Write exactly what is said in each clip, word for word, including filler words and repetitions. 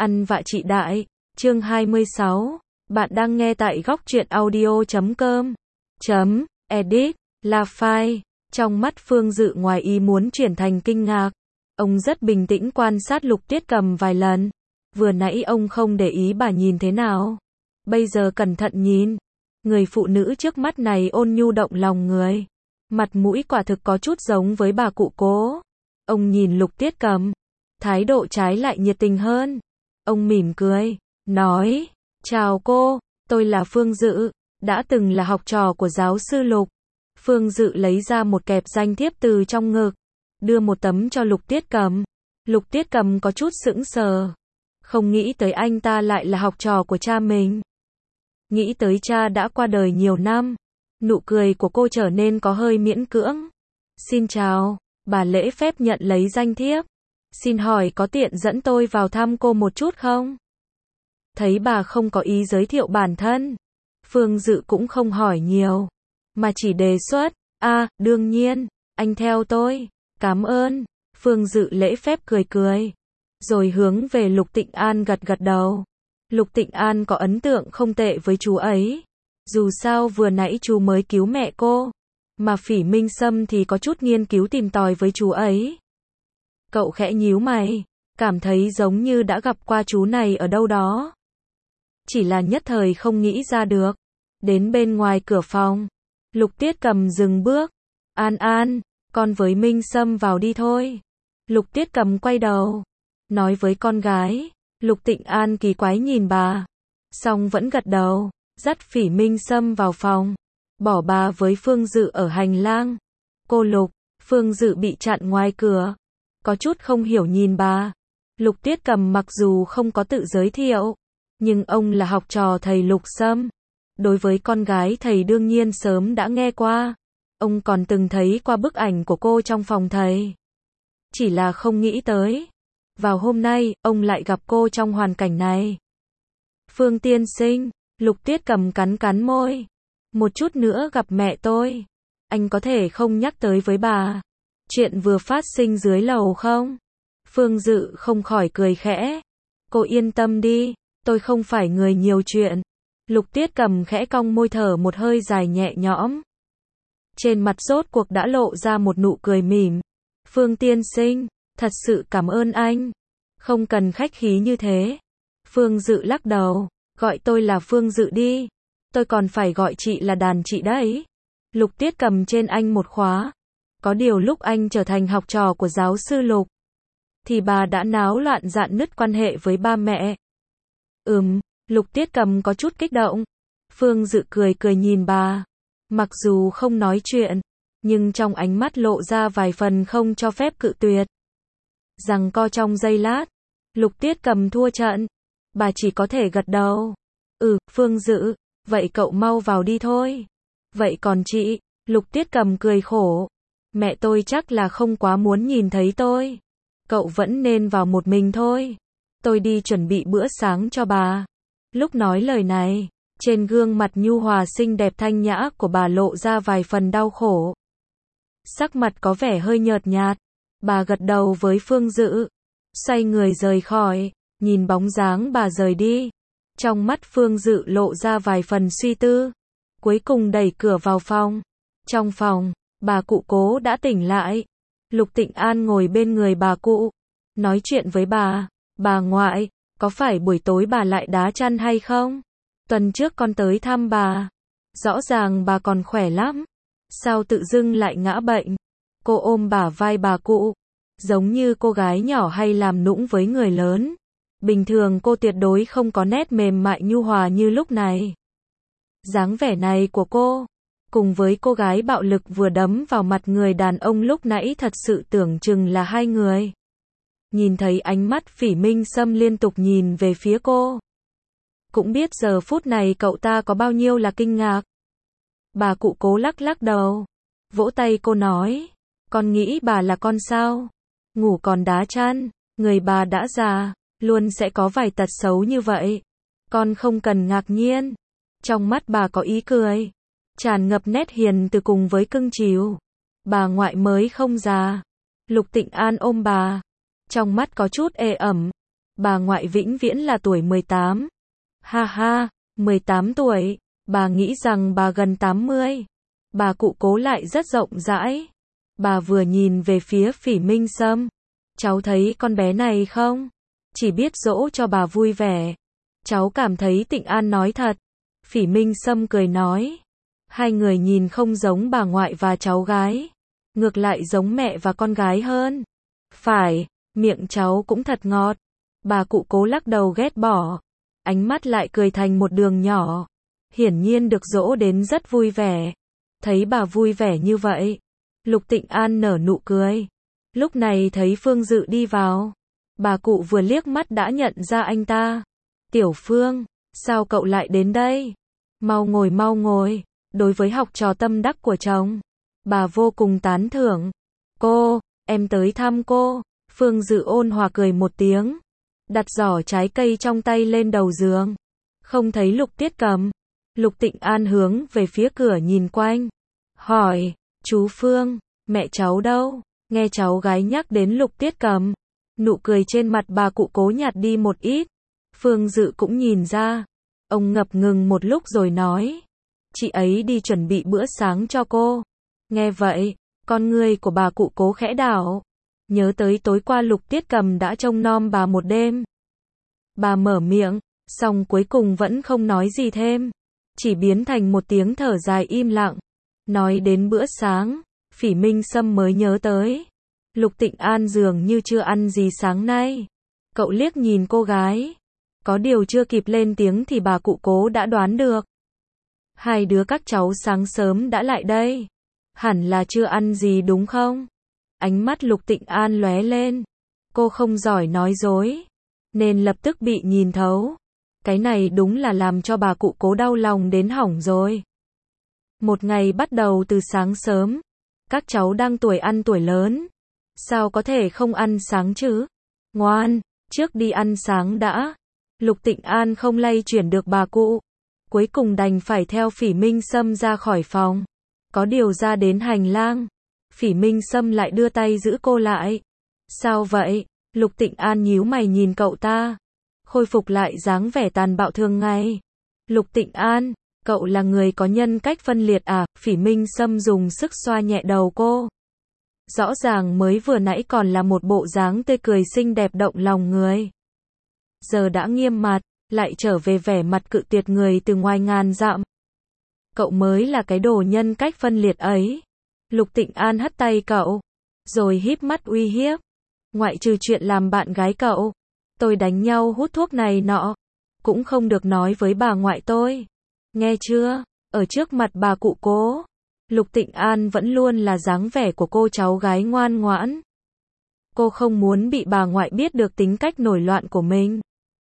Ăn vạ chị đại, chương hai mươi sáu. Bạn đang nghe tại góc truyện audio chấm com. Chấm, edit, là file. Trong mắt Phương Dự ngoài ý muốn chuyển thành kinh ngạc. Ông rất bình tĩnh quan sát Lục Tiết Cầm vài lần. Vừa nãy ông không để ý bà nhìn thế nào. Bây giờ cẩn thận nhìn. Người phụ nữ trước mắt này ôn nhu động lòng người. Mặt mũi quả thực có chút giống với bà cụ Cố. Ông nhìn Lục Tiết Cầm. Thái độ trái lại nhiệt tình hơn. Ông mỉm cười, nói, chào cô, tôi là Phương Dự, đã từng là học trò của giáo sư Lục. Phương Dự lấy ra một kẹp danh thiếp từ trong ngực, đưa một tấm cho Lục Tiết Cầm. Lục Tiết Cầm có chút sững sờ, không nghĩ tới anh ta lại là học trò của cha mình. Nghĩ tới cha đã qua đời nhiều năm, nụ cười của cô trở nên có hơi miễn cưỡng. Xin chào, bà lễ phép nhận lấy danh thiếp. Xin hỏi có tiện dẫn tôi vào thăm cô một chút không? Thấy bà không có ý giới thiệu bản thân, Phương Dự cũng không hỏi nhiều, mà chỉ đề xuất, a, à, đương nhiên, anh theo tôi, cảm ơn. Phương Dự lễ phép cười cười, rồi hướng về Lục Tịnh An gật gật đầu. Lục Tịnh An có ấn tượng không tệ với chú ấy, dù sao vừa nãy chú mới cứu mẹ cô, mà Phỉ Minh Sâm thì có chút nghiên cứu tìm tòi với chú ấy. Cậu khẽ nhíu mày, cảm thấy giống như đã gặp qua chú này ở đâu đó. Chỉ là nhất thời không nghĩ ra được. Đến bên ngoài cửa phòng, Lục Tiết Cầm dừng bước. An An, con với Minh Sâm vào đi thôi. Lục Tiết Cầm quay đầu, nói với con gái. Lục Tịnh An kỳ quái nhìn bà, xong vẫn gật đầu, dắt Phỉ Minh Sâm vào phòng, bỏ bà với Phương Dự ở hành lang. Cô Lục, Phương Dự bị chặn ngoài cửa, có chút không hiểu nhìn bà. Lục Tiết Cầm mặc dù không có tự giới thiệu, nhưng ông là học trò thầy Lục Sâm. Đối với con gái thầy đương nhiên sớm đã nghe qua. Ông còn từng thấy qua bức ảnh của cô trong phòng thầy. Chỉ là không nghĩ tới, vào hôm nay, ông lại gặp cô trong hoàn cảnh này. Phương tiên sinh, Lục Tiết Cầm cắn cắn môi. Một chút nữa gặp mẹ tôi. Anh có thể không nhắc tới với bà chuyện vừa phát sinh dưới lầu không? Phương Dự không khỏi cười khẽ. Cô yên tâm đi, tôi không phải người nhiều chuyện. Lục Tiết Cầm khẽ cong môi thở một hơi dài nhẹ nhõm. Trên mặt rốt cuộc đã lộ ra một nụ cười mỉm. Phương tiên sinh, thật sự cảm ơn anh. Không cần khách khí như thế. Phương Dự lắc đầu, gọi tôi là Phương Dự đi. Tôi còn phải gọi chị là đàn chị đấy. Lục Tiết Cầm trên anh một khóa. Có điều lúc anh trở thành học trò của giáo sư Lục, thì bà đã náo loạn rạn nứt quan hệ với ba mẹ. Ừm, Lục Tiết Cầm có chút kích động. Phương Dự cười cười nhìn bà. Mặc dù không nói chuyện, nhưng trong ánh mắt lộ ra vài phần không cho phép cự tuyệt. Giằng co trong giây lát, Lục Tiết Cầm thua trận. Bà chỉ có thể gật đầu. Ừ, Phương Dự, vậy cậu mau vào đi thôi. Vậy còn chị? Lục Tiết Cầm cười khổ. Mẹ tôi chắc là không quá muốn nhìn thấy tôi. Cậu vẫn nên vào một mình thôi. Tôi đi chuẩn bị bữa sáng cho bà. Lúc nói lời này, trên gương mặt nhu hòa xinh đẹp thanh nhã của bà lộ ra vài phần đau khổ. Sắc mặt có vẻ hơi nhợt nhạt. Bà gật đầu với Phương Dự, xoay người rời khỏi, nhìn bóng dáng bà rời đi. Trong mắt Phương Dự lộ ra vài phần suy tư. Cuối cùng đẩy cửa vào phòng. Trong phòng, bà cụ Cố đã tỉnh lại. Lục Tịnh An ngồi bên người bà cụ, nói chuyện với bà. Bà ngoại, có phải buổi tối bà lại đá chăn hay không? Tuần trước con tới thăm bà. Rõ ràng bà còn khỏe lắm. Sao tự dưng lại ngã bệnh? Cô ôm bả vai bà cụ, giống như cô gái nhỏ hay làm nũng với người lớn. Bình thường cô tuyệt đối không có nét mềm mại nhu hòa như lúc này. Dáng vẻ này của cô, cùng với cô gái bạo lực vừa đấm vào mặt người đàn ông lúc nãy thật sự tưởng chừng là hai người. Nhìn thấy ánh mắt Phỉ Minh Sâm liên tục nhìn về phía cô, cũng biết giờ phút này cậu ta có bao nhiêu là kinh ngạc. Bà cụ Cố lắc lắc đầu, vỗ tay cô nói, con nghĩ bà là con sao? Ngủ còn đá chăn, người bà đã già, luôn sẽ có vài tật xấu như vậy. Con không cần ngạc nhiên. Trong mắt bà có ý cười, tràn ngập nét hiền từ cùng với cưng chiều. Bà ngoại mới không già. Lục Tịnh An ôm bà, trong mắt có chút ê ẩm. bà ngoại vĩnh viễn là tuổi mười tám. Ha ha, mười tám tuổi, bà nghĩ rằng bà gần tám mươi. Bà cụ Cố lại rất rộng rãi. Bà vừa nhìn về phía Phỉ Minh Sâm. Cháu thấy con bé này không? Chỉ biết dỗ cho bà vui vẻ. Cháu cảm thấy Tịnh An nói thật. Phỉ Minh Sâm cười nói. Hai người nhìn không giống bà ngoại và cháu gái. Ngược lại giống mẹ và con gái hơn. Phải, miệng cháu cũng thật ngọt. Bà cụ Cố lắc đầu ghét bỏ. Ánh mắt lại cười thành một đường nhỏ. Hiển nhiên được dỗ đến rất vui vẻ. Thấy bà vui vẻ như vậy, Lục Tịnh An nở nụ cười. Lúc này thấy Phương Dự đi vào. Bà cụ vừa liếc mắt đã nhận ra anh ta. Tiểu Phương, sao cậu lại đến đây? Mau ngồi mau ngồi. Đối với học trò tâm đắc của chồng, bà vô cùng tán thưởng. Cô, em tới thăm cô. Phương Dự ôn hòa cười một tiếng. Đặt giỏ trái cây trong tay lên đầu giường. Không thấy Lục Tiết Cầm. Lục Tịnh An hướng về phía cửa nhìn quanh. Hỏi, chú Phương, mẹ cháu đâu? Nghe cháu gái nhắc đến Lục Tiết Cầm. Nụ cười trên mặt bà cụ Cố nhạt đi một ít. Phương Dự cũng nhìn ra. Ông ngập ngừng một lúc rồi nói. Chị ấy đi chuẩn bị bữa sáng cho cô. Nghe vậy, con người của bà cụ Cố khẽ đảo. Nhớ tới tối qua Lục Tiết Cầm đã trông nom bà một đêm. Bà mở miệng, xong cuối cùng vẫn không nói gì thêm. Chỉ biến thành một tiếng thở dài im lặng. Nói đến bữa sáng, Phỉ Minh Sâm mới nhớ tới. Lục Tịnh An dường như chưa ăn gì sáng nay. Cậu liếc nhìn cô gái. Có điều chưa kịp lên tiếng thì bà cụ Cố đã đoán được. Hai đứa các cháu sáng sớm đã lại đây. Hẳn là chưa ăn gì đúng không? Ánh mắt Lục Tịnh An lóe lên. Cô không giỏi nói dối, nên lập tức bị nhìn thấu. Cái này đúng là làm cho bà cụ Cố đau lòng đến hỏng rồi. Một ngày bắt đầu từ sáng sớm. Các cháu đang tuổi ăn tuổi lớn. Sao có thể không ăn sáng chứ? Ngoan, trước đi ăn sáng đã. Lục Tịnh An không lay chuyển được bà cụ. Cuối cùng đành phải theo Phỉ Minh Sâm ra khỏi phòng. Có điều ra đến hành lang. Phỉ Minh Sâm lại đưa tay giữ cô lại. Sao vậy? Lục Tịnh An nhíu mày nhìn cậu ta. Khôi phục lại dáng vẻ tàn bạo thường ngày. Lục Tịnh An, cậu là người có nhân cách phân liệt à? Phỉ Minh Sâm dùng sức xoa nhẹ đầu cô. Rõ ràng mới vừa nãy còn là một bộ dáng tươi cười xinh đẹp động lòng người. Giờ đã nghiêm mặt, lại trở về vẻ mặt cự tuyệt người từ ngoài ngàn dặm. Cậu mới là cái đồ nhân cách phân liệt ấy. Lục Tịnh An hất tay cậu, rồi híp mắt uy hiếp. Ngoại trừ chuyện làm bạn gái cậu, tôi đánh nhau hút thuốc này nọ, cũng không được nói với bà ngoại tôi. Nghe chưa? Ở trước mặt bà cụ Cố, Lục Tịnh An vẫn luôn là dáng vẻ của cô cháu gái ngoan ngoãn. Cô không muốn bị bà ngoại biết được tính cách nổi loạn của mình.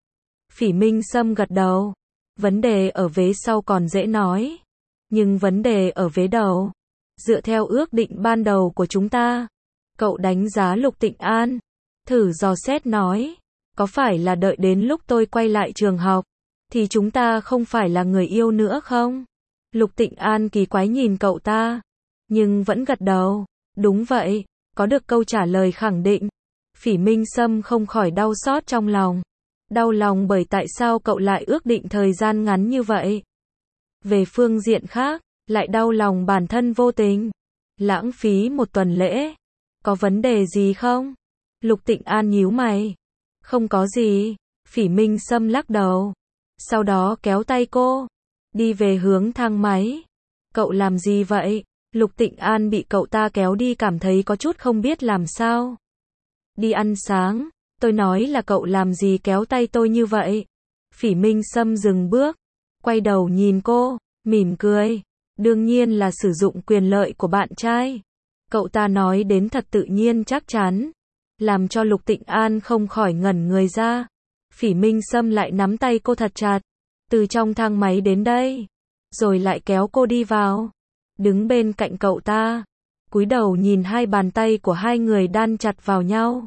Phỉ Minh Sâm gật đầu. Vấn đề ở vế sau còn dễ nói. Nhưng vấn đề ở vế đầu. Dựa theo ước định ban đầu của chúng ta. Cậu đánh giá Lục Tịnh An. Thử dò xét nói. Có phải là đợi đến lúc tôi quay lại trường học, thì chúng ta không phải là người yêu nữa không? Lục Tịnh An kỳ quái nhìn cậu ta. Nhưng vẫn gật đầu. Đúng vậy. Có được câu trả lời khẳng định. Phỉ Minh Sâm không khỏi đau xót trong lòng. Đau lòng bởi tại sao cậu lại ước định thời gian ngắn như vậy. Về phương diện khác, lại đau lòng bản thân vô tình. Lãng phí một tuần lễ. Có vấn đề gì không? Lục Tịnh An nhíu mày. Không có gì. Phỉ Minh Sâm lắc đầu. Sau đó kéo tay cô. Đi về hướng thang máy. Cậu làm gì vậy? Lục Tịnh An bị cậu ta kéo đi cảm thấy có chút không biết làm sao. Đi ăn sáng. Tôi nói là cậu làm gì kéo tay tôi như vậy? Phỉ Minh Sâm dừng bước. Quay đầu nhìn cô. Mỉm cười. Đương nhiên là sử dụng quyền lợi của bạn trai. Cậu ta nói đến thật tự nhiên chắc chắn. Làm cho Lục Tịnh An không khỏi ngẩn người ra. Phỉ Minh Sâm lại nắm tay cô thật chặt. Từ trong thang máy đến đây. Rồi lại kéo cô đi vào. Đứng bên cạnh cậu ta. Cúi đầu nhìn hai bàn tay của hai người đan chặt vào nhau.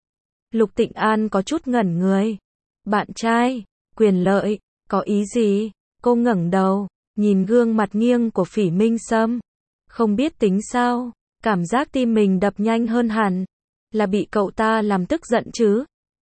Lục Tịnh An có chút ngẩn người. Bạn trai, quyền lợi, có ý gì? Cô ngẩng đầu, nhìn gương mặt nghiêng của Phỉ Minh Sâm. Không biết tính sao, cảm giác tim mình đập nhanh hơn hẳn. Là bị cậu ta làm tức giận chứ?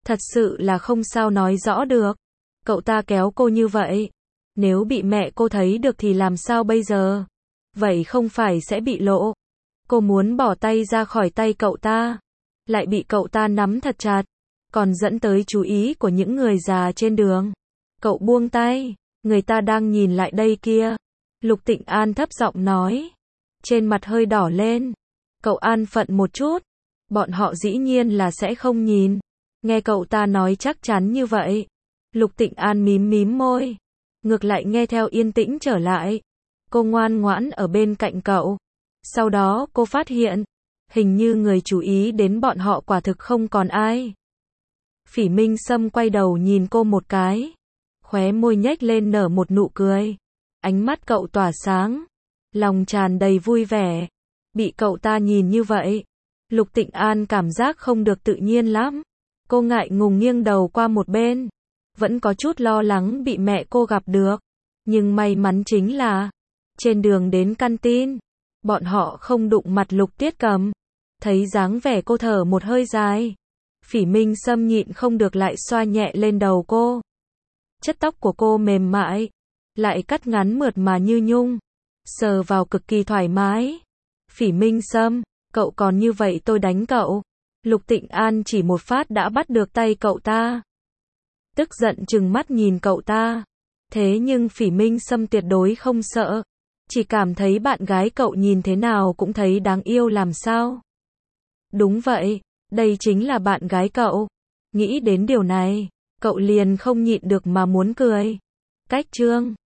Thật sự là không sao nói rõ được. Cậu ta kéo cô như vậy. Nếu bị mẹ cô thấy được thì làm sao bây giờ? Vậy không phải sẽ bị lộ. Cô muốn bỏ tay ra khỏi tay cậu ta. Lại bị cậu ta nắm thật chặt. Còn dẫn tới chú ý của những người già trên đường. Cậu buông tay. Người ta đang nhìn lại đây kia. Lục Tịnh An thấp giọng nói. Trên mặt hơi đỏ lên. Cậu an phận một chút. Bọn họ dĩ nhiên là sẽ không nhìn. Nghe cậu ta nói chắc chắn như vậy. Lục Tịnh An mím mím môi. Ngược lại nghe theo yên tĩnh trở lại. Cô ngoan ngoãn ở bên cạnh cậu. Sau đó cô phát hiện. Hình như người chú ý đến bọn họ quả thực không còn ai. Phỉ Minh Sâm quay đầu nhìn cô một cái. Khóe môi nhếch lên nở một nụ cười. Ánh mắt cậu tỏa sáng. Lòng tràn đầy vui vẻ. Bị cậu ta nhìn như vậy. Lục Tịnh An cảm giác không được tự nhiên lắm. Cô ngại ngùng nghiêng đầu qua một bên. Vẫn có chút lo lắng bị mẹ cô gặp được. Nhưng may mắn chính là trên đường đến căn tin, bọn họ không đụng mặt Lục Tiết Cầm. Thấy dáng vẻ cô thở một hơi dài. Phỉ Minh Sâm nhịn không được lại xoa nhẹ lên đầu cô. Chất tóc của cô mềm mại. Lại cắt ngắn mượt mà như nhung. Sờ vào cực kỳ thoải mái. Phỉ Minh Sâm, cậu còn như vậy tôi đánh cậu. Lục Tịnh An chỉ một phát đã bắt được tay cậu ta. Tức giận trừng mắt nhìn cậu ta. Thế nhưng Phỉ Minh Sâm tuyệt đối không sợ. Chỉ cảm thấy bạn gái cậu nhìn thế nào cũng thấy đáng yêu làm sao. Đúng vậy, đây chính là bạn gái cậu. Nghĩ đến điều này, cậu liền không nhịn được mà muốn cười. Cách chương